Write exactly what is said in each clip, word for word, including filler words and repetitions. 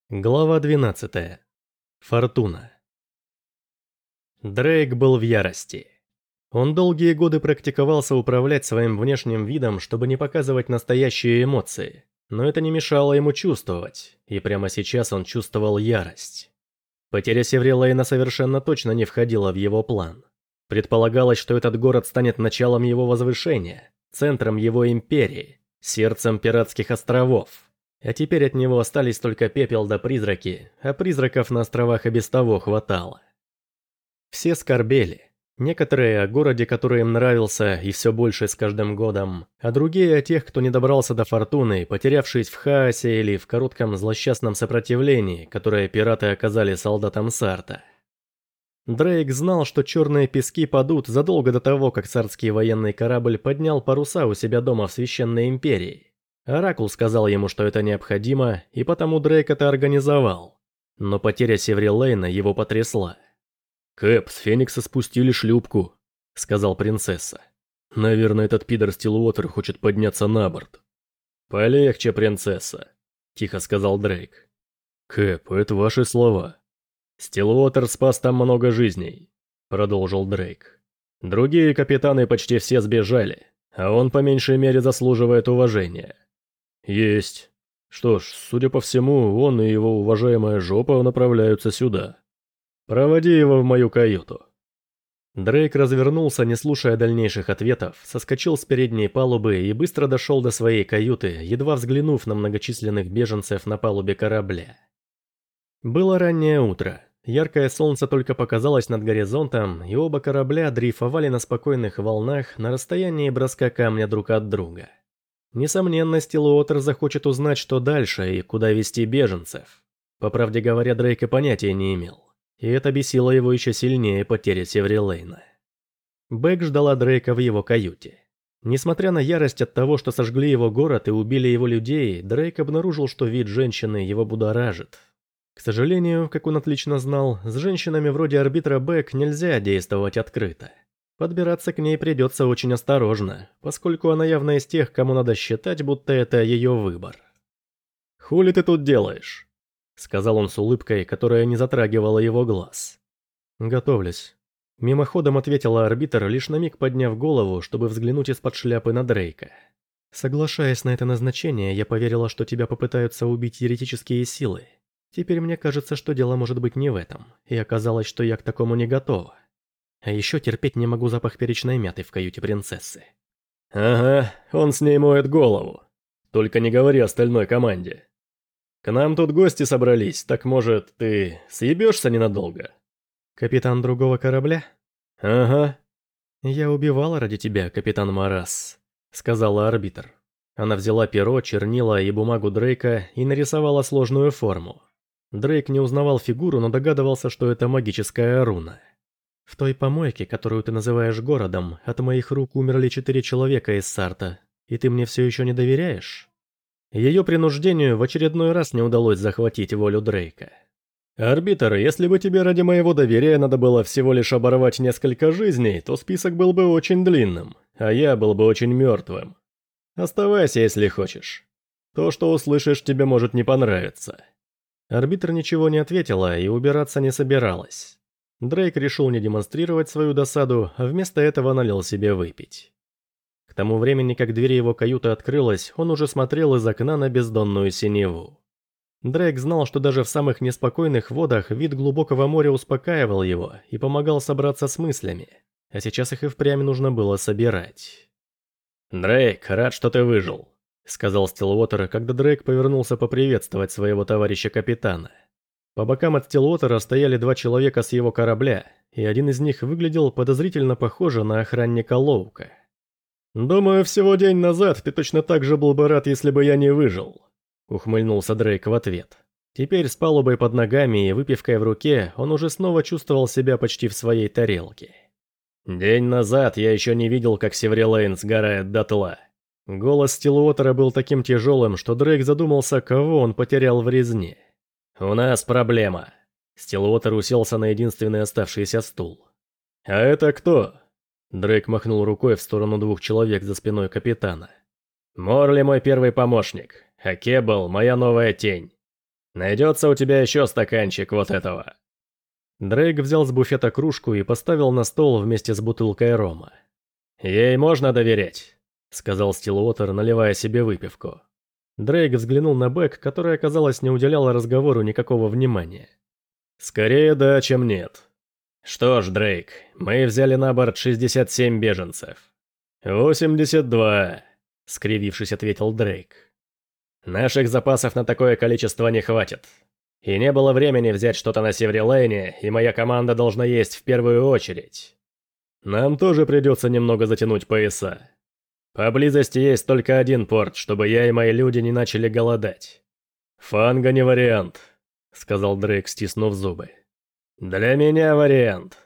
Глава двенадцатая. Фортуна. Дрейк был в ярости. Он долгие годы практиковался управлять своим внешним видом, чтобы не показывать настоящие эмоции, но это не мешало ему чувствовать, и прямо сейчас он чувствовал ярость. Потеря Севрилейна совершенно точно не входила в его план. Предполагалось, что этот город станет началом его возвышения, центром его империи, сердцем пиратских островов. А теперь от него остались только пепел да призраки, а призраков на островах и без того хватало. Все скорбели. Некоторые о городе, который им нравился и все больше с каждым годом, а другие о тех, кто не добрался до Фортуны, потерявшись в хаосе или в коротком злосчастном сопротивлении, которое пираты оказали солдатам Сарта. Дрейк знал, что черные пески падут задолго до того, как царский военный корабль поднял паруса у себя дома в Священной Империи. Оракул сказал ему, что это необходимо, и потому Дрейк это организовал. Но потеря Севрилейна его потрясла. «Кэп, с Феникса спустили шлюпку», — сказал принцесса. «Наверное, этот пидор Стиллуотер хочет подняться на борт». «Полегче, принцесса», — тихо сказал Дрейк. «Кэп, это ваши слова». «Стиллуотер спас там много жизней», — продолжил Дрейк. «Другие капитаны почти все сбежали, а он по меньшей мере заслуживает уважения». «Есть. Что ж, судя по всему, он и его уважаемая жопа направляются сюда. Проводи его в мою каюту». Дрейк развернулся, не слушая дальнейших ответов, соскочил с передней палубы и быстро дошел до своей каюты, едва взглянув на многочисленных беженцев на палубе корабля. Было раннее утро. Яркое солнце только показалось над горизонтом, и оба корабля дрейфовали на спокойных волнах на расстоянии броска камня друг от друга. Несомненно, Стиллуотер захочет узнать, что дальше и куда вести беженцев. По правде говоря, Дрейк и понятия не имел. И это бесило его еще сильнее потери Севрилейна. Бэк ждала Дрейка в его каюте. Несмотря на ярость от того, что сожгли его город и убили его людей, Дрейк обнаружил, что вид женщины его будоражит. К сожалению, как он отлично знал, с женщинами вроде арбитра Бэк нельзя действовать открыто. Подбираться к ней придется очень осторожно, поскольку она явно из тех, кому надо считать, будто это ее выбор. «Хули ты тут делаешь?» — сказал он с улыбкой, которая не затрагивала его глаз. «Готовлюсь». Мимоходом ответила арбитр, лишь на миг подняв голову, чтобы взглянуть из-под шляпы на Дрейка. «Соглашаясь на это назначение, я поверила, что тебя попытаются убить еретические силы. Теперь мне кажется, что дело может быть не в этом, и оказалось, что я к такому не готова. А еще терпеть не могу запах перечной мяты в каюте принцессы». «Ага, он с ней моет голову. Только не говори остальной команде. К нам тут гости собрались, так может, ты съебешься ненадолго?» «Капитан другого корабля?» «Ага». «Я убивала ради тебя, капитан Марас», — сказала арбитр. Она взяла перо, чернила и бумагу Дрейка и нарисовала сложную форму. Дрейк не узнавал фигуру, но догадывался, что это магическая руна. «В той помойке, которую ты называешь городом, от моих рук умерли четыре человека из Сарта, и ты мне все еще не доверяешь?» Ее принуждению в очередной раз не удалось захватить волю Дрейка. «Арбитр, если бы тебе ради моего доверия надо было всего лишь оборвать несколько жизней, то список был бы очень длинным, а я был бы очень мертвым. Оставайся, если хочешь. То, что услышишь, тебе может не понравиться». Арбитр ничего не ответила и убираться не собиралась. Дрейк решил не демонстрировать свою досаду, а вместо этого налил себе выпить. К тому времени, как дверь его каюты открылась, он уже смотрел из окна на бездонную синеву. Дрейк знал, что даже в самых неспокойных водах вид глубокого моря успокаивал его и помогал собраться с мыслями, а сейчас их и впрямь нужно было собирать. «Дрейк, рад, что ты выжил», — сказал Стиллуотер, когда Дрейк повернулся поприветствовать своего товарища-капитана. По бокам от Стиллуотера стояли два человека с его корабля, и один из них выглядел подозрительно похоже на охранника Лоука. «Думаю, всего день назад ты точно так же был бы рад, если бы я не выжил», — ухмыльнулся Дрейк в ответ. Теперь с палубой под ногами и выпивкой в руке он уже снова чувствовал себя почти в своей тарелке. «День назад я еще не видел, как Севрилейн сгорает дотла». Голос Стиллуотера был таким тяжелым, что Дрейк задумался, кого он потерял в резне. «У нас проблема». Стиллуотер уселся на единственный оставшийся стул. «А это кто?» Дрейк махнул рукой в сторону двух человек за спиной капитана. «Морли мой первый помощник, а Кебл моя новая тень». Найдется у тебя еще стаканчик вот этого». Дрейк взял с буфета кружку и поставил на стол вместе с бутылкой рома. «Ей можно доверять», — сказал Стиллуотер, наливая себе выпивку. Дрейк взглянул на Бек, которая, казалось, не уделяла разговору никакого внимания. «Скорее да, чем нет. Что ж, Дрейк, мы взяли на борт шестьдесят семь беженцев». «восемьдесят два», — скривившись, ответил Дрейк. «Наших запасов на такое количество не хватит. И не было времени взять что-то на Севрилейне, и моя команда должна есть в первую очередь. Нам тоже придется немного затянуть пояса. Поблизости есть только один порт, чтобы я и мои люди не начали голодать». «Фанга не вариант», — сказал Дрейк, стиснув зубы. «Для меня вариант».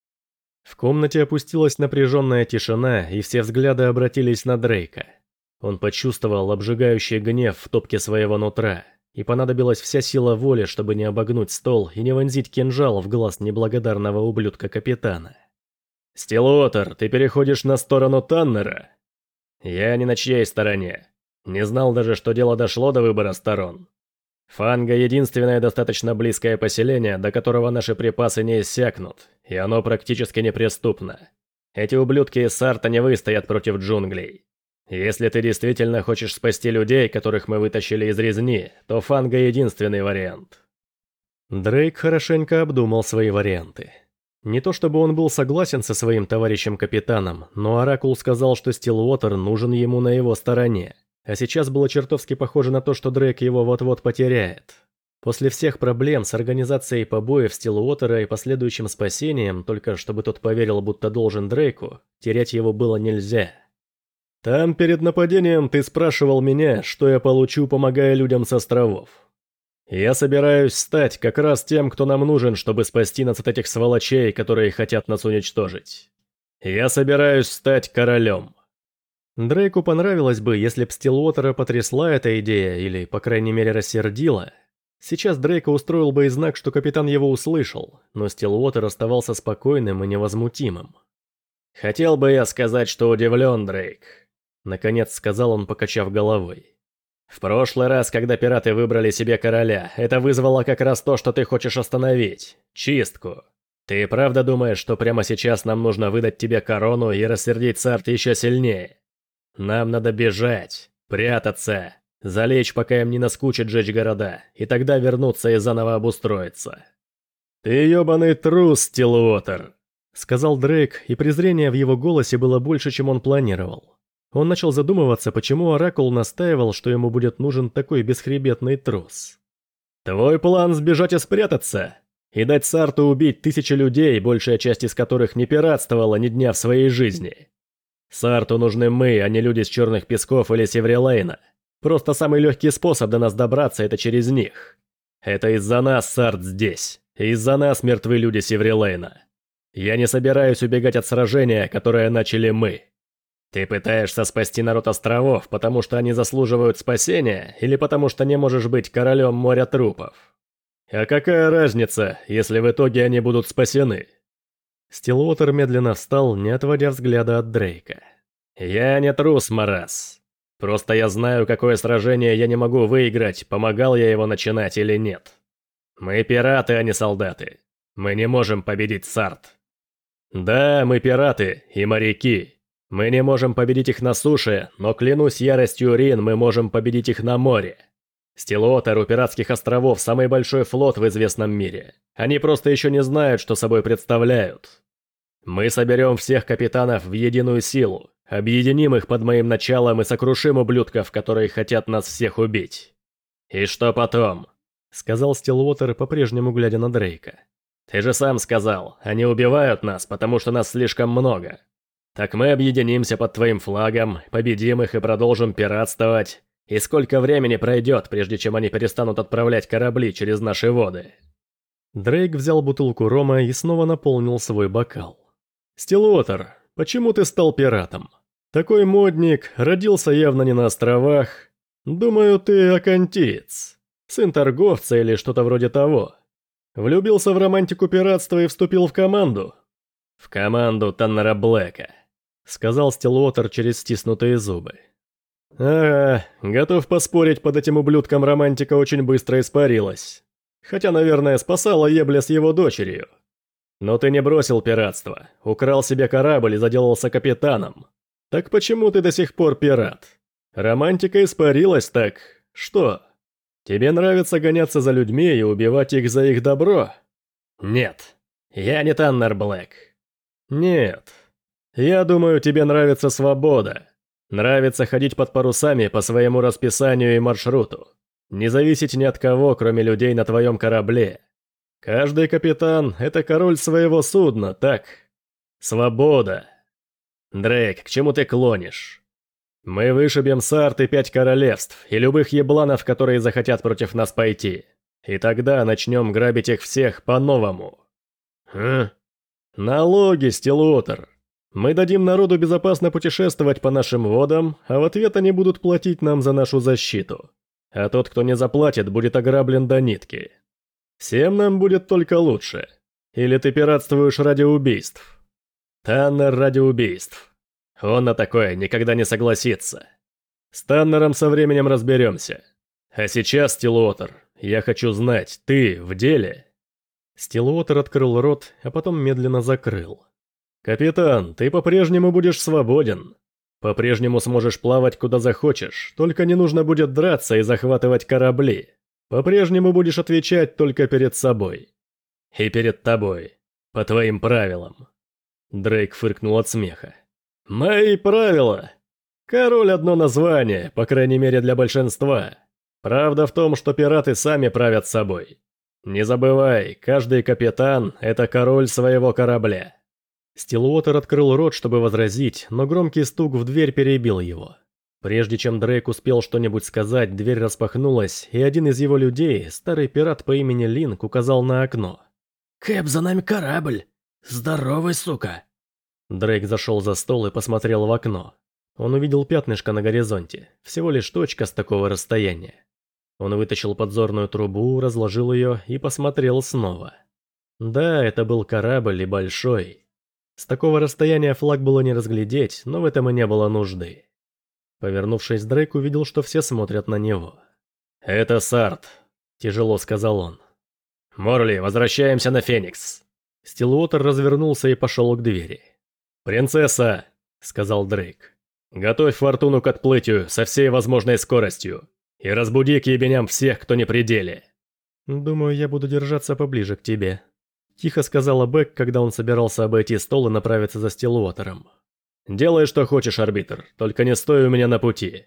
В комнате опустилась напряженная тишина, и все взгляды обратились на Дрейка. Он почувствовал обжигающий гнев в топке своего нутра, и понадобилась вся сила воли, чтобы не обогнуть стол и не вонзить кинжал в глаз неблагодарного ублюдка-капитана. «Стиллуотер, ты переходишь на сторону Таннера?» «Я не на чьей стороне. Не знал даже, что дело дошло до выбора сторон. Фанга — единственное достаточно близкое поселение, до которого наши припасы не иссякнут, и оно практически неприступно. Эти ублюдки из Сарта не выстоят против джунглей. Если ты действительно хочешь спасти людей, которых мы вытащили из резни, то Фанга — единственный вариант». Дрейк хорошенько обдумал свои варианты. Не то чтобы он был согласен со своим товарищем-капитаном, но Оракул сказал, что Стиллуотер нужен ему на его стороне. А сейчас было чертовски похоже на то, что Дрейк его вот-вот потеряет. После всех проблем с организацией побоев Стиллуотера и последующим спасением, только чтобы тот поверил, будто должен Дрейку, терять его было нельзя. «Там перед нападением ты спрашивал меня, что я получу, помогая людям с островов. Я собираюсь стать как раз тем, кто нам нужен, чтобы спасти нас от этих сволочей, которые хотят нас уничтожить. Я собираюсь стать королем». Дрейку понравилось бы, если б Стиллуотера потрясла эта идея, или, по крайней мере, рассердила. Сейчас Дрейка устроил бы и знак, что капитан его услышал, но Стиллуотер оставался спокойным и невозмутимым. «Хотел бы я сказать, что удивлен, Дрейк», — наконец сказал он, покачав головой. «В прошлый раз, когда пираты выбрали себе короля, это вызвало как раз то, что ты хочешь остановить — чистку. Ты правда думаешь, что прямо сейчас нам нужно выдать тебе корону и рассердить Сарт еще сильнее? Нам надо бежать, прятаться, залечь, пока им не наскучит жечь города, и тогда вернуться и заново обустроиться». «Ты ебаный трус, Стиллуотер», — сказал Дрейк, и презрение в его голосе было больше, чем он планировал. Он начал задумываться, почему Оракул настаивал, что ему будет нужен такой бесхребетный трус. «Твой план сбежать и спрятаться? И дать Сарту убить тысячи людей, большая часть из которых не пиратствовала ни дня в своей жизни? Сарту нужны мы, а не люди с Черных Песков или Севрилейна. Просто самый легкий способ до нас добраться — это через них. Это из-за нас Сарт здесь, и из-за нас мертвы люди Севрилейна. Я не собираюсь убегать от сражения, которое начали мы. Ты пытаешься спасти народ островов, потому что они заслуживают спасения, или потому что не можешь быть королем моря трупов? А какая разница, если в итоге они будут спасены?» Стиллуотер медленно встал, не отводя взгляда от Дрейка. «Я не трус, Марас. Просто я знаю, какое сражение я не могу выиграть, помогал я его начинать или нет. Мы пираты, а не солдаты. Мы не можем победить Сарт. Да, мы пираты и моряки. Мы не можем победить их на суше, но клянусь яростью Рин, мы можем победить их на море. Стиллуотер у пиратских островов самый большой флот в известном мире. Они просто еще не знают, что собой представляют. Мы соберем всех капитанов в единую силу, объединим их под моим началом и сокрушим ублюдков, которые хотят нас всех убить. И что потом?» — сказал Стиллуотер, по-прежнему глядя на Дрейка. «Ты же сам сказал, они убивают нас, потому что нас слишком много. Так мы объединимся под твоим флагом, победим их и продолжим пиратствовать. И сколько времени пройдет, прежде чем они перестанут отправлять корабли через наши воды?» Дрейк взял бутылку рома и снова наполнил свой бокал. «Стиллуотер, почему ты стал пиратом? Такой модник, родился явно не на островах. Думаю, ты окантиец, сын торговца или что-то вроде того. Влюбился в романтику пиратства и вступил в команду?» «В команду Таннера Блэка», — сказал Стиллуотер через стиснутые зубы. Ага, готов поспорить, под этим ублюдком романтика очень быстро испарилась. Хотя, наверное, спасала Ебля с его дочерью. Но ты не бросил пиратство, украл себе корабль и заделался капитаном. Так почему ты до сих пор пират? Романтика испарилась, так что? Тебе нравится гоняться за людьми и убивать их за их добро? Нет, я не Таннер Блэк. Нет, я думаю, тебе нравится свобода. Нравится ходить под парусами по своему расписанию и маршруту. Не зависеть ни от кого, кроме людей на твоем корабле. Каждый капитан – это король своего судна, так? Свобода. Дрейк, к чему ты клонишь? Мы вышибем Сарт и пять королевств, и любых ебланов, которые захотят против нас пойти. И тогда начнем грабить их всех по-новому. Хм? Налоги, Стилуотер. Мы дадим народу безопасно путешествовать по нашим водам, а в ответ они будут платить нам за нашу защиту. А тот, кто не заплатит, будет ограблен до нитки. Всем нам будет только лучше. Или ты пиратствуешь ради убийств? Таннер ради убийств. Он на такое никогда не согласится. С Таннером со временем разберемся. А сейчас, Стилуотер, я хочу знать, ты в деле? Стилуотер открыл рот, а потом медленно закрыл. «Капитан, ты по-прежнему будешь свободен. По-прежнему сможешь плавать куда захочешь, только не нужно будет драться и захватывать корабли. По-прежнему будешь отвечать только перед собой. И перед тобой. По твоим правилам». Дрейк фыркнул от смеха. «Мои правила? Король одно название, по крайней мере для большинства. Правда в том, что пираты сами правят собой. Не забывай, каждый капитан – это король своего корабля». Стилуотер открыл рот, чтобы возразить, но громкий стук в дверь перебил его. Прежде чем Дрейк успел что-нибудь сказать, дверь распахнулась, и один из его людей, старый пират по имени Линк, указал на окно. «Кэп, за нами корабль! Здоровый, сука!» Дрейк зашел за стол и посмотрел в окно. Он увидел пятнышко на горизонте, всего лишь точка с такого расстояния. Он вытащил подзорную трубу, разложил ее и посмотрел снова. Да, это был корабль и большой. С такого расстояния флаг было не разглядеть, но в этом и не было нужды. Повернувшись, Дрейк увидел, что все смотрят на него. «Это Сарт», – тяжело сказал он. «Морли, возвращаемся на Феникс». Стилуотер развернулся и пошел к двери. «Принцесса», – сказал Дрейк, – «готовь фортуну к отплытию со всей возможной скоростью и разбуди к ебеням всех, кто не при деле». «Думаю, я буду держаться поближе к тебе», – тихо сказала Бэк, когда он собирался обойти стол и направиться за Стилуотером. «Делай, что хочешь, арбитр, только не стой у меня на пути».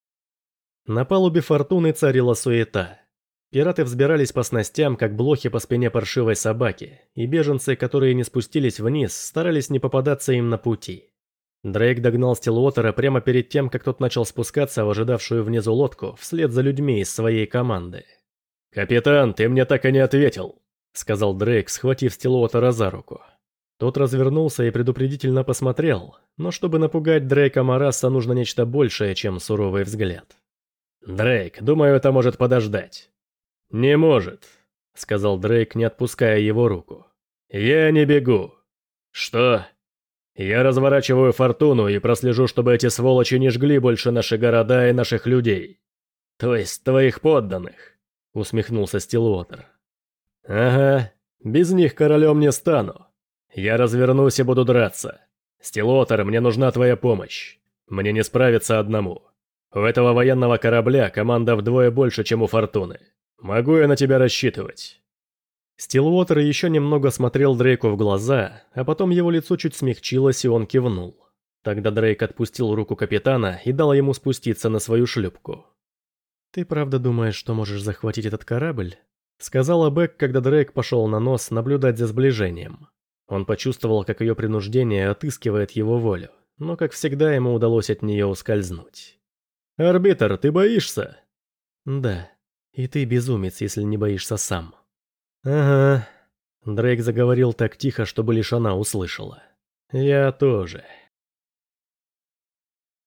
На палубе Фортуны царила суета. Пираты взбирались по снастям, как блохи по спине паршивой собаки, и беженцы, которые не спустились вниз, старались не попадаться им на пути. Дрейк догнал Стилуотера прямо перед тем, как тот начал спускаться в ожидавшую внизу лодку вслед за людьми из своей команды. «Капитан, ты мне так и не ответил», — сказал Дрейк, схватив Стилуотера за руку. Тот развернулся и предупредительно посмотрел, но чтобы напугать Дрейка Мараса, нужно нечто большее, чем суровый взгляд. «Дрейк, думаю, это может подождать». «Не может», — сказал Дрейк, не отпуская его руку. «Я не бегу». «Что?» «Я разворачиваю Фортуну и прослежу, чтобы эти сволочи не жгли больше наши города и наших людей». «То есть твоих подданных», — усмехнулся Стилуотер. «Ага, без них королем не стану. Я развернусь и буду драться. Стилуотер, мне нужна твоя помощь. Мне не справиться одному. У этого военного корабля команда вдвое больше, чем у Фортуны. Могу я на тебя рассчитывать?» Стилуотер еще немного смотрел Дрейку в глаза, а потом его лицо чуть смягчилось, и он кивнул. Тогда Дрейк отпустил руку капитана и дал ему спуститься на свою шлюпку. «Ты правда думаешь, что можешь захватить этот корабль?» — сказала Бэк, когда Дрейк пошел на нос наблюдать за сближением. Он почувствовал, как ее принуждение отыскивает его волю, но, как всегда, ему удалось от нее ускользнуть. «Арбитр, ты боишься?» «Да, и ты безумец, если не боишься сам». «Ага». Дрейк заговорил так тихо, чтобы лишь она услышала. «Я тоже».